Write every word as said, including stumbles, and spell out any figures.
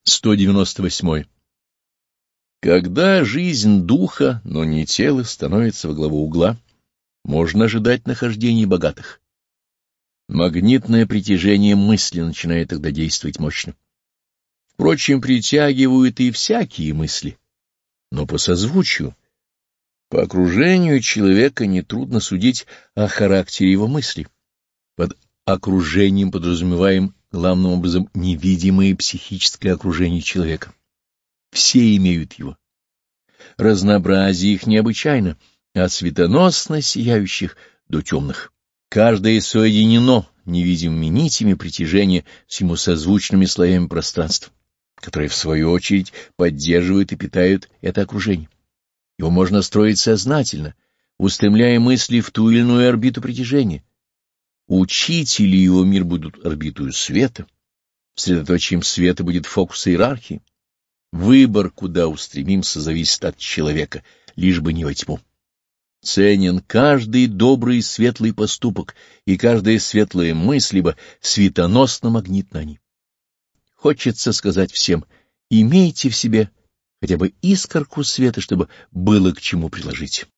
сто девяносто восьмой. Когда жизнь духа, но не тела, становится во главу угла, можно ожидать нахождений богатых. Магнитное притяжение мысли начинает тогда действовать мощно. Впрочем, притягивают и всякие мысли, но по созвучию. По окружению человека нетрудно судить о характере его мысли. Под окружением подразумеваем главным образом невидимое психическое окружение человека. Все имеют его. Разнообразие их необычайно, от светоносно сияющих до темных. Каждое соединено невидимыми нитями притяжения с ему созвучными слоями пространства, которые, в свою очередь, поддерживают и питают это окружение. Его можно строить сознательно, устремляя мысли в ту или иную орбиту притяжения. Учители его мир будут орбитою света, средоточием света будет фокус иерархии. Выбор, куда устремимся, зависит от человека, лишь бы не во тьму. Ценен каждый добрый и светлый поступок, и каждая светлая мысль, ибо светоносно-магнитны они. Хочется сказать всем: имейте в себе хотя бы искорку света, чтобы было к чему приложить.